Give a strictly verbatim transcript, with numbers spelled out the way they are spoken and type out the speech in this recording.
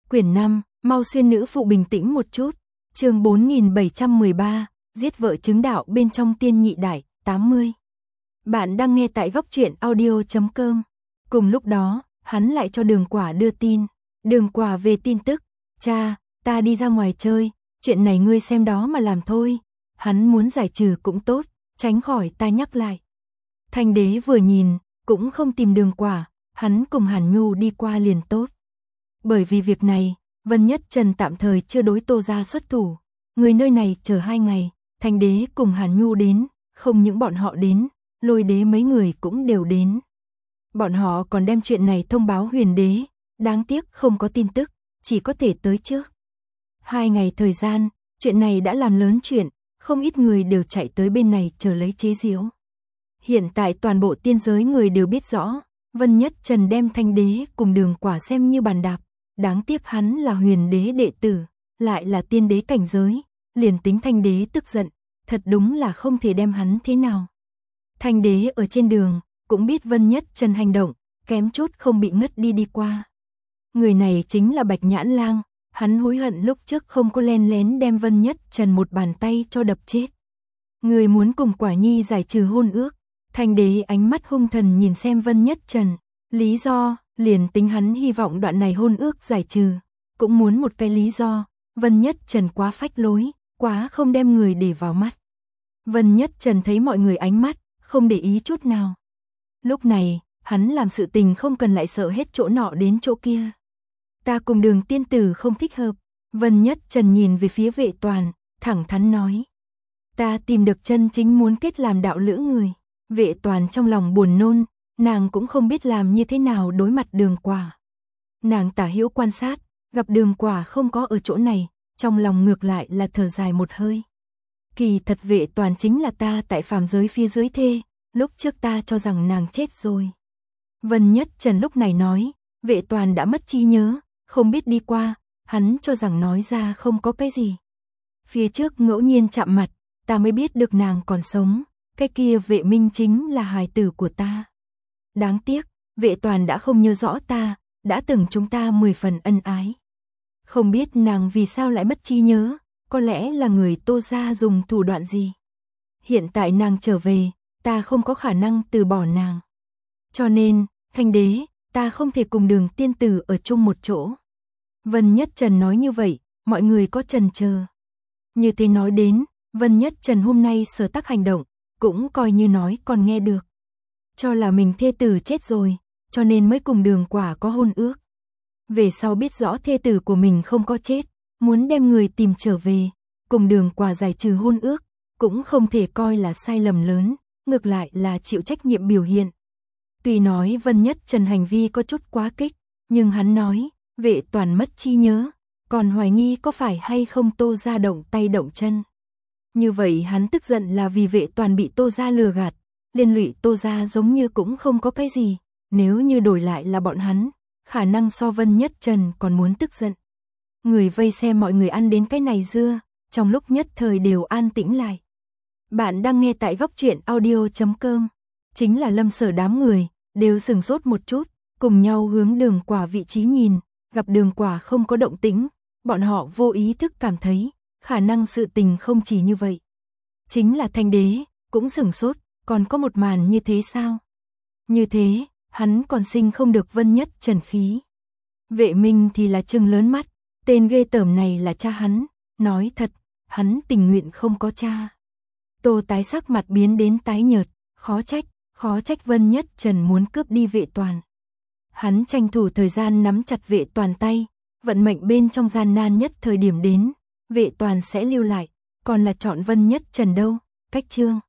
Quyển năm, mau xuyên nữ phụ bình tĩnh một chút. Chương bốn nghìn bảy trăm mười ba, giết vợ chứng đạo bên trong tiên nhị đại, tám mươi. Bạn đang nghe tại góc truyện audio chấm com. Cùng lúc đó, hắn lại cho Đường Quả đưa tin. Đường Quả về tin tức, cha, ta đi ra ngoài chơi, chuyện này ngươi xem đó mà làm thôi. Hắn muốn giải trừ cũng tốt, tránh khỏi ta nhắc lại. Thanh đế vừa nhìn, cũng không tìm Đường Quả, hắn cùng Hàn Nhu đi qua liền tốt. Bởi vì việc này, Vân Nhất Trần tạm thời chưa đối Tô gia xuất thủ. Người nơi này chờ hai ngày, Thanh đế cùng Hàn Nhu đến, không những bọn họ đến, Lôi đế mấy người cũng đều đến. Bọn họ còn đem chuyện này thông báo Huyền đế, đáng tiếc không có tin tức, chỉ có thể tới trước. Hai ngày thời gian, chuyện này đã làm lớn chuyện, không ít người đều chạy tới bên này chờ lấy chế giễu. Hiện tại toàn bộ tiên giới người đều biết rõ, Vân Nhất Trần đem Thanh đế cùng Đường Quả xem như bàn đạp, đáng tiếc hắn là Huyền đế đệ tử, lại là tiên đế cảnh giới, liền tính Thanh đế tức giận, thật đúng là không thể đem hắn thế nào. Thanh đế ở trên đường, cũng biết Vân Nhất Trần hành động, kém chút không bị ngất đi đi qua. Người này chính là Bạch Nhãn Lang, hắn hối hận lúc trước không có len lén đem Vân Nhất Trần một bàn tay cho đập chết. Người muốn cùng Quả Nhi giải trừ hôn ước, Thanh đế ánh mắt hung thần nhìn xem Vân Nhất Trần, lý do, liền tính hắn hy vọng đoạn này hôn ước giải trừ, cũng muốn một cái lý do, Vân Nhất Trần quá phách lối, quá không đem người để vào mắt. Vân Nhất Trần thấy mọi người ánh mắt, không để ý chút nào. Lúc này, hắn làm sự tình không cần lại sợ hết chỗ nọ đến chỗ kia. Ta cùng Đường tiên tử không thích hợp. Vân Nhất Trần nhìn về phía Vệ Toàn, thẳng thắn nói. Ta tìm được chân chính muốn kết làm đạo lữ người. Vệ Toàn trong lòng buồn nôn, nàng cũng không biết làm như thế nào đối mặt Đường Quả. Nàng tả hữu quan sát, gặp Đường Quả không có ở chỗ này, trong lòng ngược lại là thở dài một hơi. Kỳ thật Vệ Toàn chính là ta tại phàm giới phía dưới thê, lúc trước ta cho rằng nàng chết rồi. Vân Nhất Trần lúc này nói, Vệ Toàn đã mất trí nhớ, không biết đi qua, hắn cho rằng nói ra không có cái gì. Phía trước ngẫu nhiên chạm mặt, ta mới biết được nàng còn sống, cái kia Vệ Minh chính là hài tử của ta. Đáng tiếc, Vệ Toàn đã không nhớ rõ ta, đã từng chúng ta mười phần ân ái. Không biết nàng vì sao lại mất trí nhớ, có lẽ là người Tô gia dùng thủ đoạn gì. Hiện tại nàng trở về, ta không có khả năng từ bỏ nàng. Cho nên, Thanh đế, ta không thể cùng Đường tiên tử ở chung một chỗ. Vân Nhất Trần nói như vậy, mọi người có chần chờ. Như thế nói đến, Vân Nhất Trần hôm nay sở tác hành động, cũng coi như nói còn nghe được. Cho là mình thê tử chết rồi, cho nên mới cùng Đường Quả có hôn ước. Về sau biết rõ thê tử của mình không có chết, muốn đem người tìm trở về, cùng Đường Quả giải trừ hôn ước, cũng không thể coi là sai lầm lớn, ngược lại là chịu trách nhiệm biểu hiện. Tuy nói Vân Nhất Trần hành vi có chút quá kích, nhưng hắn nói, Vệ Toàn mất trí nhớ, còn hoài nghi có phải hay không Tô gia động tay động chân. Như vậy hắn tức giận là vì Vệ Toàn bị Tô gia lừa gạt, liên lụy Tô gia giống như cũng không có cái gì, nếu như đổi lại là bọn hắn, khả năng so Vân Nhất Trần còn muốn tức giận. Người vây xem mọi người ăn đến cái này dưa, trong lúc nhất thời đều an tĩnh lại. Bạn đang nghe tại góc truyện audio chấm com. Chính là Lâm Sở đám người, đều sừng sốt một chút, cùng nhau hướng Đường Quả vị trí nhìn, gặp Đường Quả không có động tĩnh, bọn họ vô ý thức cảm thấy, khả năng sự tình không chỉ như vậy. Chính là Thanh đế, cũng sừng sốt, còn có một màn như thế sao? Như thế, hắn còn sinh không được Vân Nhất Trần khí. Vệ Minh thì là trừng lớn mắt, tên ghê tởm này là cha hắn, nói thật, hắn tình nguyện không có cha. Tô tái sắc mặt biến đến tái nhợt, khó trách, khó trách Vân Nhất Trần muốn cướp đi Vệ Toàn. Hắn tranh thủ thời gian nắm chặt Vệ Toàn tay, vận mệnh bên trong gian nan nhất thời điểm đến, Vệ Toàn sẽ lưu lại, còn là chọn Vân Nhất Trần đâu, cách chương.